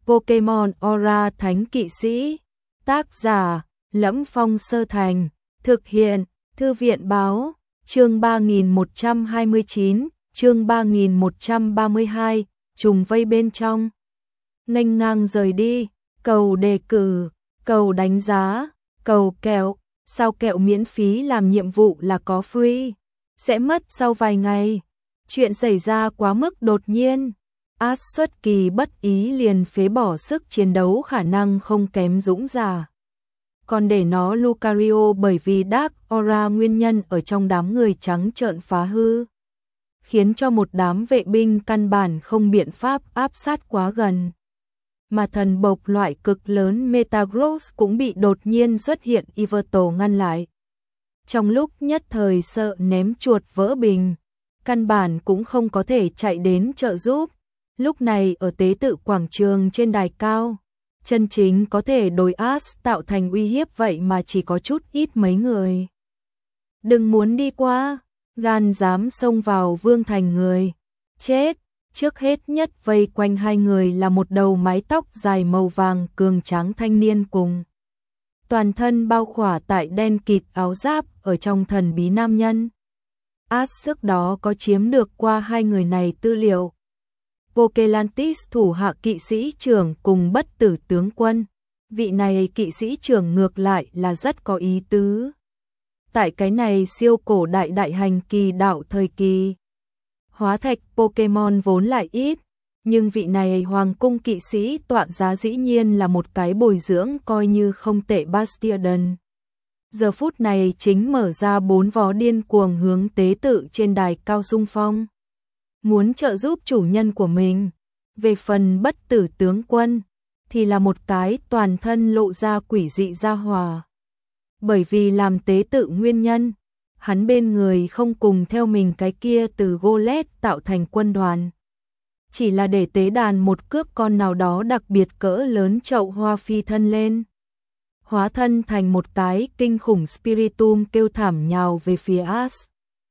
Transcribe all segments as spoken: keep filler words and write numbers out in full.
Pokemon Aura Thánh Kỵ Sĩ. Tác giả: Lẫm Phong Sơ Thành. Thực hiện: Thư viện báo. Chương ba nghìn một trăm hai mươi chín, chương ba nghìn một trăm ba mươi hai, trùng vây bên trong. Nghênh ngang rời đi, cầu đề cử, cầu đánh giá, cầu kẹo, sao kẹo miễn phí làm nhiệm vụ là có free, sẽ mất sau vài ngày. Chuyện xảy ra quá mức đột nhiên. Ash xuất kỳ bất ý liền phế bỏ sức chiến đấu khả năng không kém dũng giả. Còn để nó Lucario bởi vì Dark Aura nguyên nhân ở trong đám người trắng trợn phá hư, khiến cho một đám vệ binh căn bản không biện pháp áp sát quá gần. Mà thần bộc loại cực lớn Metagross cũng bị đột nhiên xuất hiện Yveltal ngăn lại. Trong lúc nhất thời sợ ném chuột vỡ bình, căn bản cũng không có thể chạy đến trợ giúp. Lúc này ở tế tự quảng trường trên đài cao, chân chính có thể đối Ash tạo thành uy hiếp vậy mà chỉ có chút ít mấy người. Đừng muốn đi qua, gan dám xông vào vương thành người. Chết, trước hết nhất vây quanh hai người là một đầu mái tóc dài màu vàng cường tráng thanh niên cùng. Toàn thân bao khỏa tại đen kịt áo giáp ở trong thần bí nam nhân. Ash sức đó có chiếm được qua hai người này tư liệu. Pokelantis thủ hạ kỵ sĩ trưởng cùng bất tử tướng quân. Vị này kỵ sĩ trưởng ngược lại là rất có ý tứ. Tại cái này siêu cổ đại đại hành kỳ đạo thời kỳ, hóa thạch Pokemon vốn lại ít, nhưng vị này hoàng cung kỵ sĩ tọa giá dĩ nhiên là một cái bồi dưỡng coi như không tệ Bastiodon. Giờ phút này chính mở ra bốn vó điên cuồng hướng tế tự trên đài cao xung phong, muốn trợ giúp chủ nhân của mình. Về phần bất tử tướng quân thì là một cái toàn thân lộ ra quỷ dị gia hỏa. Bởi vì làm tế tự nguyên nhân, hắn bên người không cùng theo mình cái kia từ Golett tạo thành quân đoàn, chỉ là để tế đàn một cước con nào đó đặc biệt cỡ lớn chậu hoa phi thân lên, hóa thân thành một cái kinh khủng Spiritomb kêu thảm nhào về phía Ash.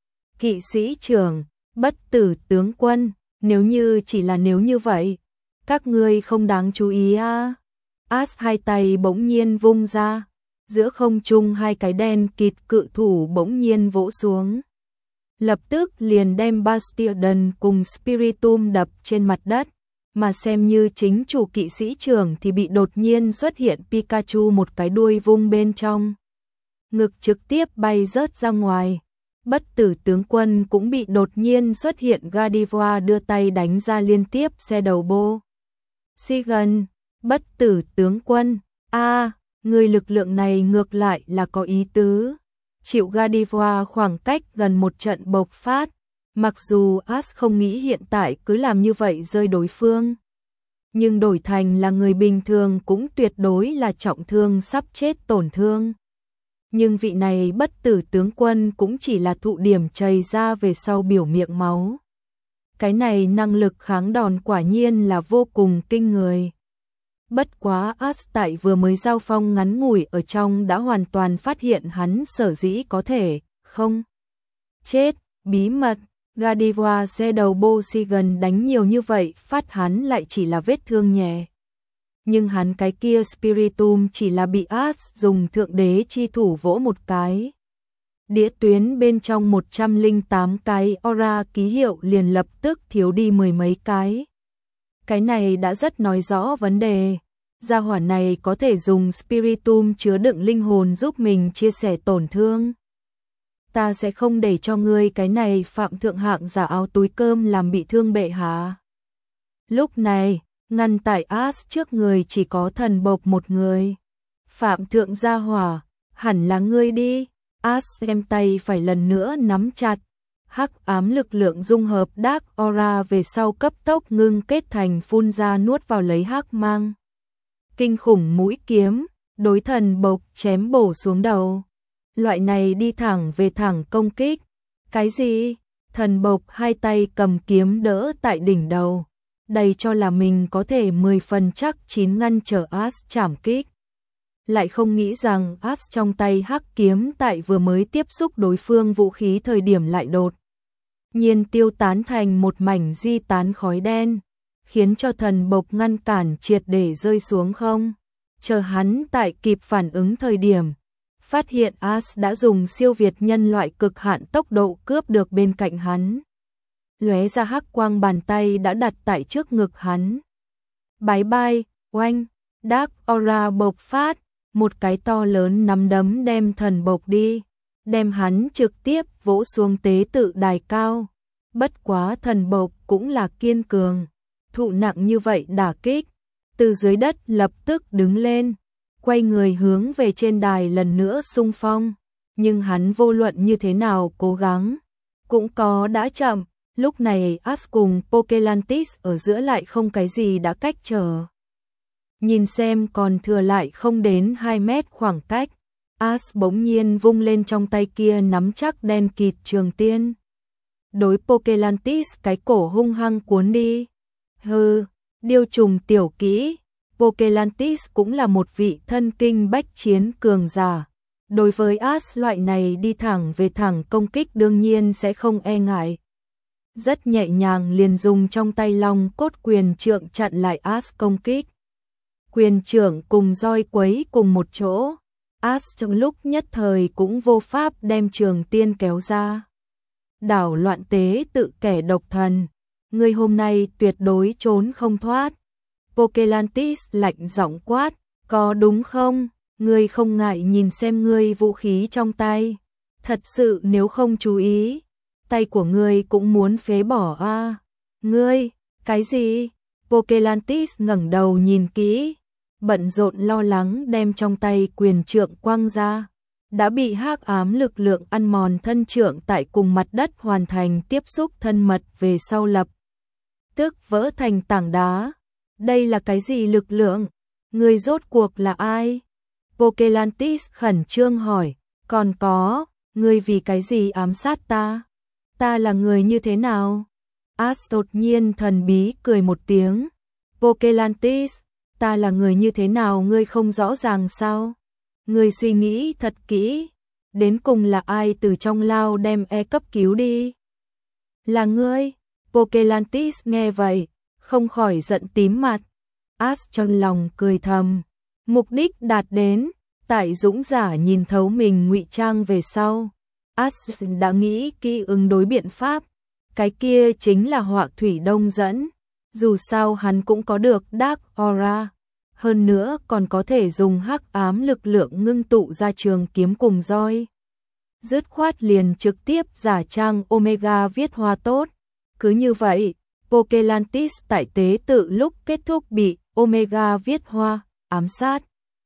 Kỵ sĩ trưởng, bất tử tướng quân, nếu như chỉ là nếu như vậy, các ngươi không đáng chú ý à? Ash hai tay bỗng nhiên vung ra, giữa không trung hai cái đen kịt cự thủ bỗng nhiên vỗ xuống, lập tức liền đem Bastiodon cùng Spiritomb đập trên mặt đất. Mà xem như chính chủ kỵ sĩ trưởng thì bị đột nhiên xuất hiện Pikachu một cái đuôi vung bên trong, ngực trực tiếp bay rớt ra ngoài. Bất tử tướng quân cũng bị đột nhiên xuất hiện Gardevoir đưa tay đánh ra liên tiếp xe đầu bô. Sigan, bất tử tướng quân, a à, người lực lượng này ngược lại là có ý tứ. Chịu Gardevoir khoảng cách gần một trận bộc phát, mặc dù Ash không nghĩ hiện tại cứ làm như vậy rơi đối phương, nhưng đổi thành là người bình thường cũng tuyệt đối là trọng thương sắp chết tổn thương. Nhưng vị này bất tử tướng quân cũng chỉ là thụ điểm chảy ra về sau biểu miệng máu. Cái này năng lực kháng đòn quả nhiên là vô cùng kinh người. Bất quá Ash tại vừa mới giao phong ngắn ngủi ở trong đã hoàn toàn phát hiện hắn sở dĩ có thể không chết bí mật. Gardevoir xe đầu bô Sigan đánh nhiều như vậy phát hắn lại chỉ là vết thương nhẹ. Nhưng hắn cái kia Spiritomb chỉ là bị Ash dùng thượng đế chi thủ vỗ một cái. Đĩa tuyến bên trong một trăm lẻ tám cái aura ký hiệu liền lập tức thiếu đi mười mấy cái. Cái này đã rất nói rõ vấn đề. Gia hỏa này có thể dùng Spiritomb chứa đựng linh hồn giúp mình chia sẻ tổn thương. Ta sẽ không để cho ngươi cái này phạm thượng hạng giả áo túi cơm làm bị thương bệ hạ. Lúc này, ngăn tại Ash trước người chỉ có thần bộc một người. Phạm thượng gia hỏa, hẳn là ngươi đi. Ash xem tay phải lần nữa nắm chặt. Hắc ám lực lượng dung hợp Dark Aura về sau cấp tốc ngưng kết thành phun ra nuốt vào lấy hắc mang. Kinh khủng mũi kiếm, đối thần bộc chém bổ xuống đầu. Loại này đi thẳng về thẳng công kích. Cái gì? Thần bộc hai tay cầm kiếm đỡ tại đỉnh đầu, đầy cho là mình có thể mười phần chắc chín ngăn trở Ash chảm kích. Lại không nghĩ rằng Ash trong tay hắc kiếm tại vừa mới tiếp xúc đối phương vũ khí thời điểm lại đột nhiên tiêu tán thành một mảnh di tán khói đen. khiến cho thần bộc ngăn cản triệt để rơi xuống không? Chờ hắn tại kịp phản ứng thời điểm, phát hiện Ash đã dùng siêu việt nhân loại cực hạn tốc độ cướp được bên cạnh hắn. Lóe ra hắc quang, bàn tay đã đặt tại trước ngực hắn. Bái bai, oanh, Dark Aura bộc phát, một cái to lớn nắm đấm đem thần bộc đi, đem hắn trực tiếp vỗ xuống tế tự đài cao. Bất quá thần bộc cũng là kiên cường, thụ nặng như vậy đả kích, từ dưới đất lập tức đứng lên, quay người hướng về trên đài lần nữa xung phong, nhưng hắn vô luận như thế nào cố gắng, cũng có đã chậm, lúc này Ash cùng Pokelantis ở giữa lại không cái gì đã cách trở. Nhìn xem còn thừa lại không đến hai mét khoảng cách, Ash bỗng nhiên vung lên trong tay kia nắm chắc đen kịt trường tiên. Đối Pokelantis cái cổ hung hăng cuốn đi. Hừ, điêu trùng tiểu kỹ, Pokelantis cũng là một vị thân kinh bách chiến cường giả. Đối với Ash loại này đi thẳng về thẳng công kích đương nhiên sẽ không e ngại. Rất nhẹ nhàng liền dùng trong tay long cốt quyền trượng chặn lại Ash công kích. Quyền trưởng cùng roi quấy cùng một chỗ, Ash trong lúc nhất thời cũng vô pháp đem trường tiên kéo ra. Đảo loạn tế tự kẻ độc thần, ngươi hôm nay tuyệt đối trốn không thoát. Pokelantis lạnh giọng quát, có đúng không? Ngươi không ngại nhìn xem ngươi vũ khí trong tay. Thật sự nếu không chú ý, tay của ngươi cũng muốn phế bỏ a. À? Ngươi, cái gì? Pokelantis ngẩng đầu nhìn kỹ, bận rộn lo lắng đem trong tay quyền trượng quăng ra. Đã bị hắc ám lực lượng ăn mòn thân trượng tại cùng mặt đất hoàn thành tiếp xúc thân mật về sau lập tức vỡ thành tảng đá. Đây là cái gì lực lượng? Người rốt cuộc là ai? Pokelantis khẩn trương hỏi, còn có, ngươi vì cái gì ám sát ta? Ta là người như thế nào? Ash đột nhiên thần bí cười một tiếng. Pokelantis, ta là người như thế nào ngươi không rõ ràng sao? Ngươi suy nghĩ thật kỹ, đến cùng là ai từ trong lao đem e cấp cứu đi? Là ngươi? Pokelantis nghe vậy, không khỏi giận tím mặt. Ash trong lòng cười thầm, mục đích đạt đến, tại dũng giả nhìn thấu mình ngụy trang về sau. Ash đã nghĩ kỹ ứng đối biện pháp, cái kia chính là họa thủy đông dẫn, dù sao hắn cũng có được Dark Aura. Hơn nữa còn có thể dùng hắc ám lực lượng ngưng tụ ra trường kiếm cùng roi. Dứt khoát liền trực tiếp giả trang Omega viết hoa tốt. Cứ như vậy, Pokelantis tại tế tự lúc kết thúc bị Omega viết hoa ám sát.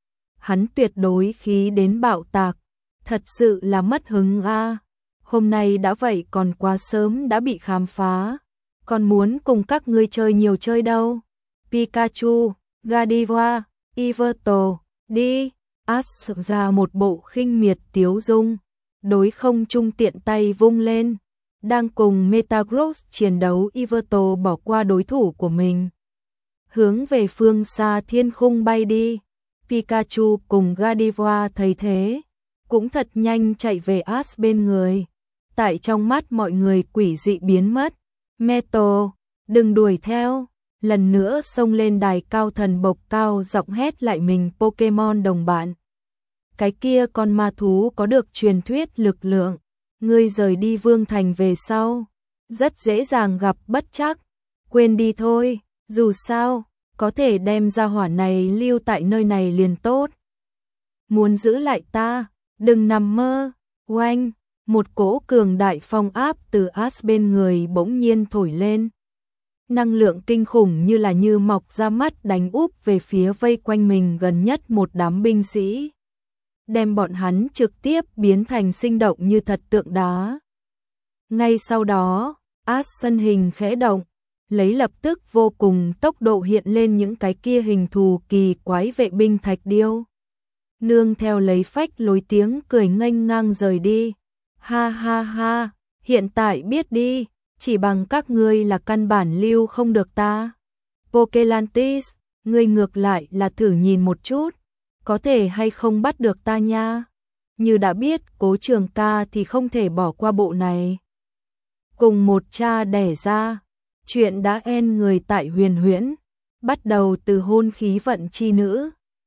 Hắn tuyệt đối khí đến bạo tạc, thật sự là mất hứng a. Hôm nay đã vậy còn quá sớm đã bị khám phá, còn muốn cùng các ngươi chơi nhiều chơi đâu. Pikachu, Gardevoir, Yveltal, đi. Ash sử ra một bộ khinh miệt tiếu dung, đối không trung tiện tay vung lên, đang cùng Metagross chiến đấu. Yveltal bỏ qua đối thủ của mình, hướng về phương xa thiên khung bay đi. Pikachu cùng Gardevoir thấy thế, cũng thật nhanh chạy về Ash bên người, tại trong mắt mọi người quỷ dị biến mất. Metal, đừng đuổi theo. Lần nữa xông lên đài cao, thần bộc cao giọng hét lại mình Pokemon đồng bạn. Cái kia con ma thú có được truyền thuyết lực lượng, ngươi rời đi Vương Thành về sau, rất dễ dàng gặp bất trắc. Quên đi thôi, dù sao, có thể đem ra hỏa này lưu tại nơi này liền tốt. Muốn giữ lại ta, đừng nằm mơ. Oanh, một cỗ cường đại phong áp từ Ash bên người bỗng nhiên thổi lên. Năng lượng kinh khủng như là như mọc ra mắt đánh úp về phía vây quanh mình gần nhất một đám binh sĩ, đem bọn hắn trực tiếp biến thành sinh động như thật tượng đá. Ngay sau đó, Ash thân hình khẽ động, lấy lập tức vô cùng tốc độ hiện lên những cái kia hình thù kỳ quái vệ binh thạch điêu. Nương theo lấy phách lối tiếng cười nghênh ngang rời đi. Ha ha ha, hiện tại biết đi. Chỉ bằng các ngươi là căn bản lưu không được ta. Pokelantis, ngươi ngược lại là thử nhìn một chút, có thể hay không bắt được ta nha. Như đã biết Cố Trường Ca thì không thể bỏ qua bộ này. Cùng một cha đẻ ra, Chuyện đã en người tại huyền huyễn, bắt đầu từ hôn khí vận chi nữ,